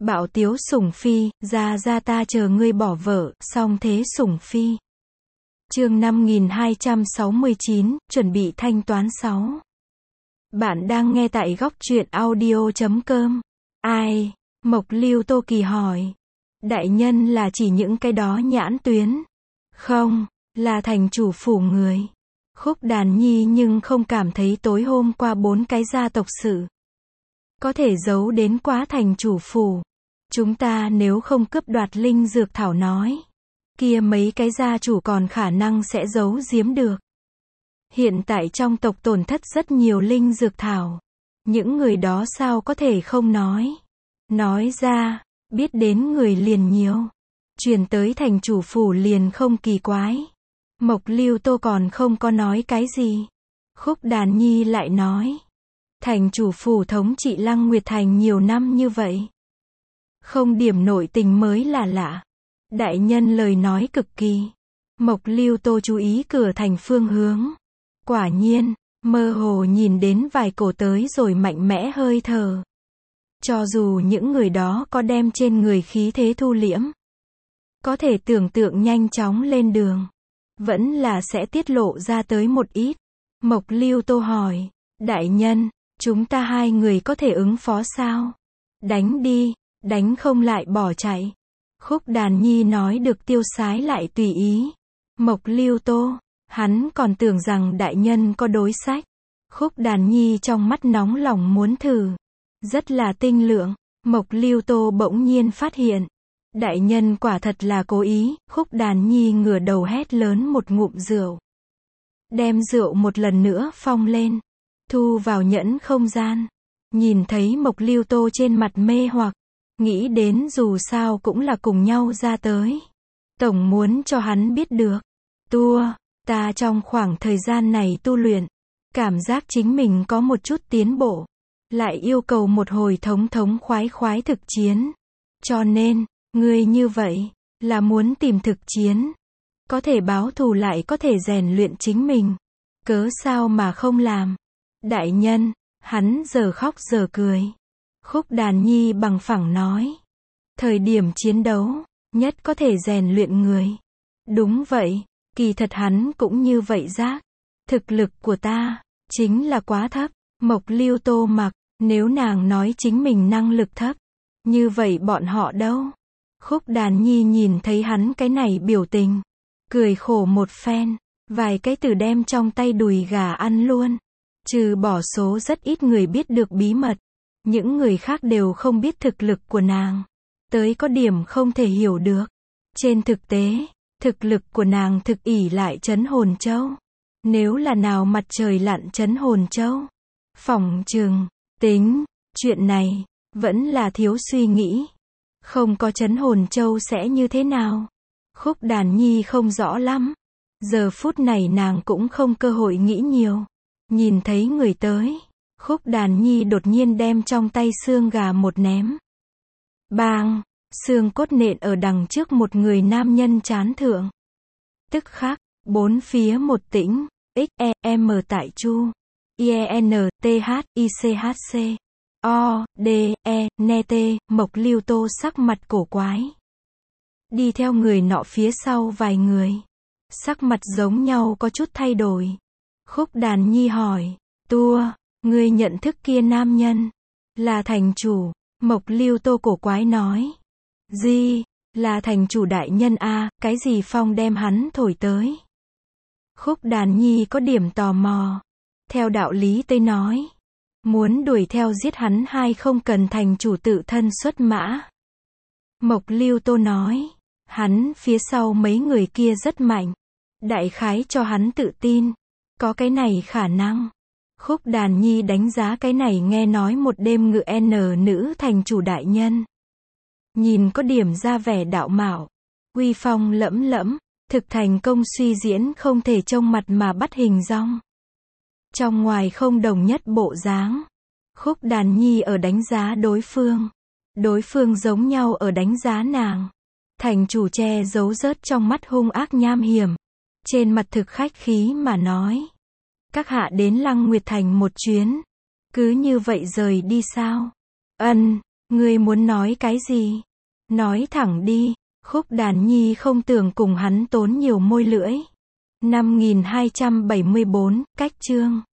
Bạo tiếu sủng phi, ra ta chờ ngươi bỏ vợ, song thế sủng phi. Chương 5269, chuẩn bị thanh toán 6. Bạn đang nghe tại góc truyện audio.com. Ai? Mộc Lưu Tô Kỳ hỏi. Đại nhân là chỉ những cái đó nhãn tuyến. Không, là thành chủ phủ người. Khúc Đàn Nhi nhưng không cảm thấy tối hôm qua 4 cái gia tộc sự có thể giấu đến quá thành chủ phủ. Chúng ta nếu không cướp đoạt linh dược thảo nói, kia mấy cái gia chủ còn khả năng sẽ giấu giếm được. Hiện tại trong tộc tổn thất rất nhiều linh dược thảo. Những người đó sao có thể không nói. Nói ra, biết đến người liền nhiều. Truyền tới thành chủ phủ liền không kỳ quái. Mộc Lưu Tô còn không có nói cái gì. Khúc Đàn Nhi lại nói. Thành chủ phủ thống trị Lăng Nguyệt Thành nhiều năm như vậy. Không điểm nội tình mới là lạ. Đại nhân lời nói cực kỳ. Mộc Lưu Tô chú ý cửa thành phương hướng. Quả nhiên, mơ hồ nhìn đến vài cổ tới rồi mạnh mẽ hơi thở. Cho dù những người đó có đem trên người khí thế thu liễm, có thể tưởng tượng nhanh chóng lên đường, vẫn là sẽ tiết lộ ra tới một ít. Mộc Lưu Tô hỏi, đại nhân, chúng ta hai người có thể ứng phó sao? Đánh đi, đánh không lại bỏ chạy. Khúc Đàn Nhi nói được tiêu sái lại tùy ý. Mộc Lưu Tô, hắn còn tưởng rằng đại nhân có đối sách. Khúc Đàn Nhi trong mắt nóng lòng muốn thử. Rất là tinh lượng. Mộc Lưu Tô bỗng nhiên phát hiện. Đại nhân quả thật là cố ý. Khúc Đàn Nhi ngửa đầu hét lớn một ngụm rượu. Đem rượu một lần nữa phong lên. Thu vào nhẫn không gian. Nhìn thấy Mộc Lưu Tô trên mặt mê hoặc. Nghĩ đến dù sao cũng là cùng nhau ra tới. Tổng muốn cho hắn biết được. Ta trong khoảng thời gian này tu luyện. Cảm giác chính mình có một chút tiến bộ. Lại yêu cầu một hồi thống khoái thực chiến. Cho nên, ngươi như vậy, là muốn tìm thực chiến. Có thể báo thù lại có thể rèn luyện chính mình. Cớ sao mà không làm. Đại nhân, hắn giờ khóc giờ cười. Khúc Đàn Nhi bằng phẳng nói. Thời điểm chiến đấu, nhất có thể rèn luyện người. Đúng vậy, kỳ thật hắn cũng như vậy giác. Thực lực của ta, chính là quá thấp. Mộc Lưu Tô mặc, nếu nàng nói chính mình năng lực thấp. Như vậy bọn họ đâu? Khúc Đàn Nhi nhìn thấy hắn cái này biểu tình. Cười khổ một phen, vài cái từ đem trong tay đùi gà ăn luôn. Trừ bỏ số rất ít người biết được bí mật. Những người khác đều không biết thực lực của nàng. Tới có điểm không thể hiểu được. Trên thực tế, thực lực của nàng thực ỷ lại trấn hồn châu. Nếu là nào mặt trời lặn trấn hồn châu. Phỏng chừng, tính, chuyện này, vẫn là thiếu suy nghĩ. Không có trấn hồn châu sẽ như thế nào? Khúc Đàn Nhi không rõ lắm. Giờ phút này nàng cũng không cơ hội nghĩ nhiều. Nhìn thấy người tới. Khúc Đàn Nhi đột nhiên đem trong tay xương gà một ném. Bang! Xương cốt nện ở đằng trước một người nam nhân trán thượng. Tức khắc, bốn phía một tĩnh, XEM tại chu, IENTHICHC, ODE, Mộc Lưu Tô sắc mặt cổ quái. Đi theo người nọ phía sau vài người. Sắc mặt giống nhau có chút thay đổi. Khúc Đàn Nhi hỏi, ngươi nhận thức kia nam nhân, là thành chủ. Mộc Lưu Tô cổ quái nói. Gì, là thành chủ đại nhân a, cái gì phong đem hắn thổi tới? Khúc Đàn Nhi có điểm tò mò. Theo đạo lý Tây nói, muốn đuổi theo giết hắn hay không cần thành chủ tự thân xuất mã. Mộc Lưu Tô nói, hắn phía sau mấy người kia rất mạnh. Đại khái cho hắn tự tin. Có cái này khả năng. Khúc Đàn Nhi đánh giá cái này nghe nói một đêm ngự nữ thành chủ đại nhân. Nhìn có điểm ra vẻ đạo mạo. Uy phong lẫm lẫm. Thực thành công suy diễn không thể trông mặt mà bắt hình dong. Trong ngoài không đồng nhất bộ dáng. Khúc Đàn Nhi ở đánh giá đối phương. Đối phương giống nhau ở đánh giá nàng. Thành chủ che giấu rớt trong mắt hung ác nham hiểm. Trên mặt thực khách khí mà nói. Các hạ đến Lăng Nguyệt Thành một chuyến. Cứ như vậy rời đi sao? Ngươi muốn nói cái gì? Nói thẳng đi. Khúc Đàn Nhi không tưởng cùng hắn tốn nhiều môi lưỡi. 5274, cách chương.